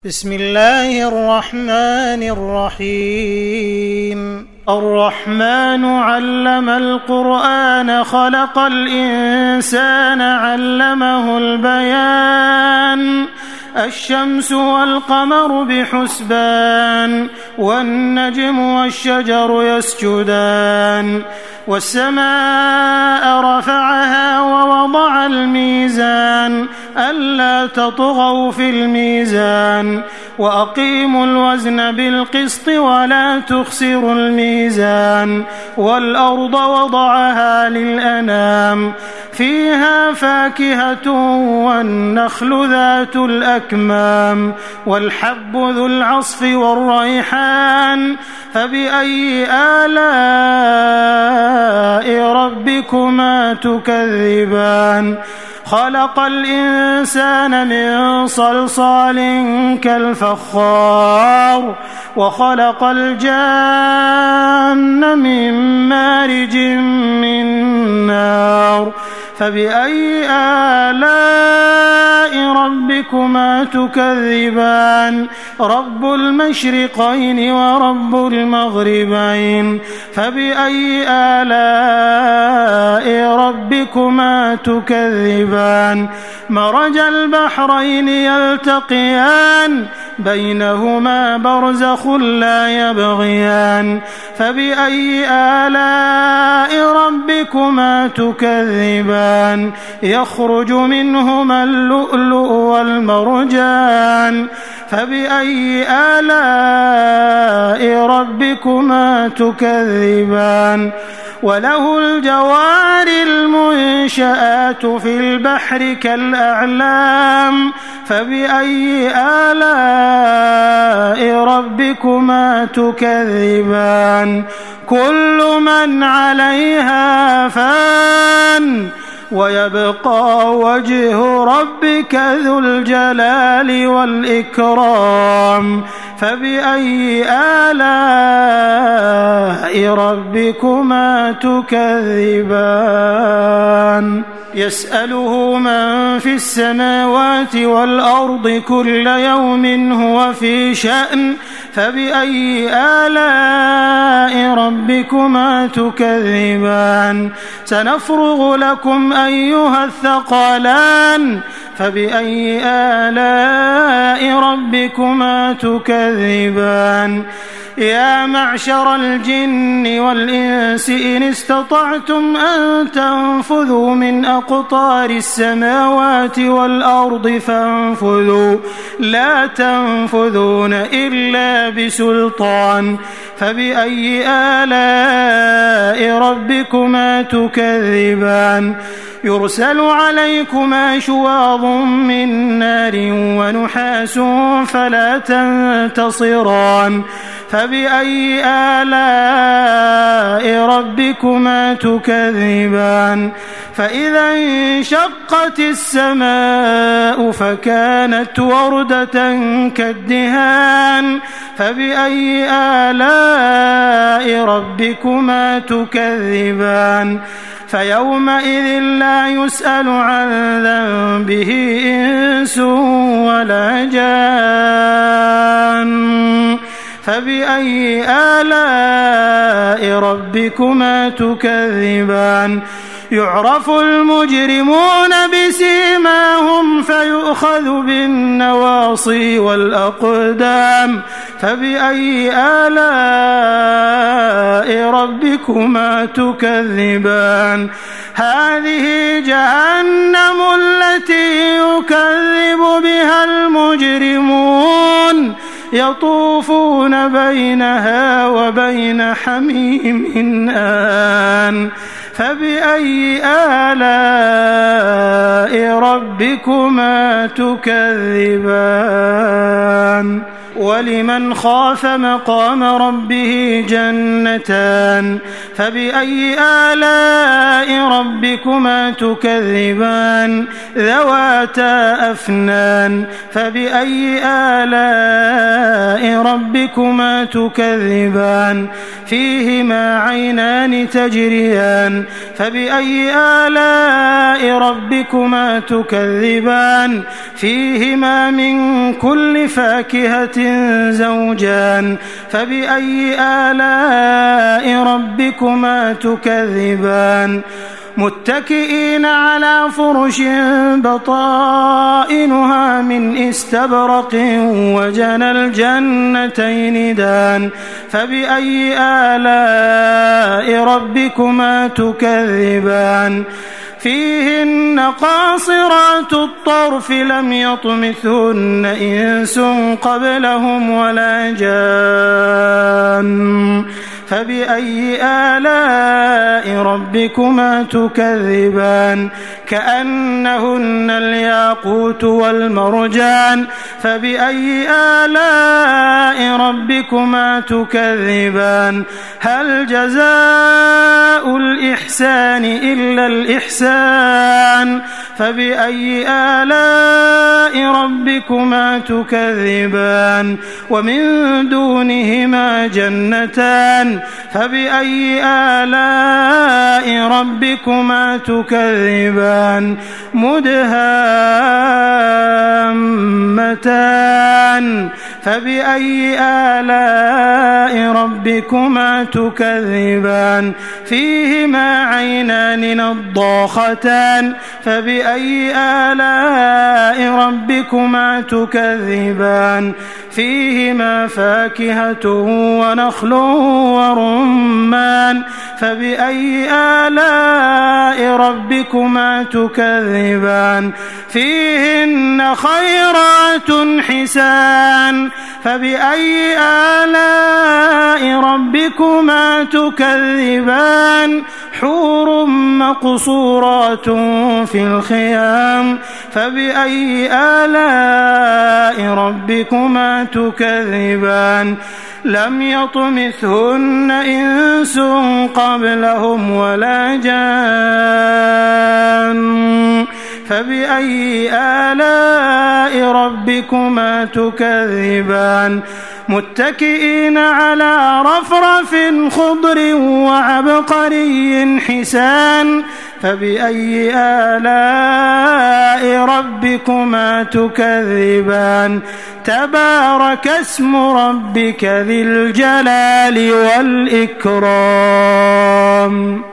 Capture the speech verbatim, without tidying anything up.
بسم الله الرحمن الرحيم الرحمن علم القرآن خلق الإنسان علمه البيان الشمس والقمر بحسبان والنجم والشجر يسجدان والسماء رفعها ووضع الميزان ألا تطغوا في الميزان وأقيموا الوزن بالقسط ولا تخسروا الميزان والأرض وضعها للأنام فيها فاكهة والنخل ذات الأكمام والحب ذو العصف والريحان فبأي آلاء ربكما تكذبان خلق الإنسان من صلصال كالفخار وخلق الجان من مارج من نار فبأي آلاء ربكما تكذبان رب المشرقين ورب المغربين فبأي آلاء ربكما تكذبان مرج البحرين يلتقيان بينهما برزخ لا يبغيان فبأي آلاء ربكما تكذبان يخرج منهما اللؤلؤ والمرجان فبأي آلاء ربكما تكذبان وله الجوار المنشآت في البحر كالأعلام فبأي آلاء ربكما تكذبان كل من عليها فان ويبقى وجه ربك ذو الجلال والإكرام فبأي آلاء ربكما تكذبان يسأله من في السماوات والأرض كل يوم هو في شأن فبأي آلاء ربكما تكذبان سنفرغ لكم أيها الثقلان فبأي آلاء ربكما تكذبان يا معشر الجن والإنس إن استطعتم أن تنفذوا من أقطار السماوات والأرض فانفذوا لا تنفذون إلا بسلطان فبأي آلاء ربكما تكذبان يرسل عليكما شواظ من نار ونحاس فلا تنتصران فبأي آلاء ربكما تكذبان فإذا انشقت السماء فكانت وردة كالدهان فبأي آلاء ربكما تكذبان فيومئذ لا يسأل عن ذنبه إنس ولا جان فبأي آلاء ربكما تكذبان يعرف المجرمون بسيماهم فيؤخذ بالنواصي والأقدام فبأي آلاء ربكما تكذبان هذه جهنم التي يكذب بها المجرمون يطوفون بينها وبين حميم آن فبأي آلاء ربكما تكذبان ولمن خاف مقام ربه جنتان فبأي آلاء ربكما تكذبان ذواتا أفنان فبأي آلاء ربكما تكذبان فيهما عينان تجريان فبأي آلاء ربكما تكذبان فيهما من كل فاكهة زوجان فبأي آلاء ربكما تكذبان متكئين على فرش بطائنها من استبرق وجنى الجنتين دان فبأي آلاء ربكما تكذبان فيهن قاصرات الطرف لم يطمثهن إنس قبلهم ولا جان فبأي آلاء ربكما تكذبان كأنهن الياقوت والمرجان فبأي آلاء ربكما تكذبان هل جزاء الإحسان إلا الإحسان فبأي آلاء ربكما تكذبان ومن دونهما جنتان فبأي آلاء ربكما تكذبان مدهامتان فبأي آلاء ربكما تكذبان فيهما عينان نضاختان فبأي آلاء ربكما تكذبان فيهما فاكهة ونخل ورمان فبأي آلاء ربكما تكذبان فيهن خيرات حسان فبأي آلاء ربكما تكذبان حور مقصورات في الخيام فبأي آلاء ربكما تكذبان لم يطمثهن إنس قبلهم ولا جان فبأي آلاء ربكما تكذبان متكئين على رفرف خضر وعبقري حسان فبأي آلاء ربكما تكذبان تبارك اسم ربك ذي الجلال والإكرام.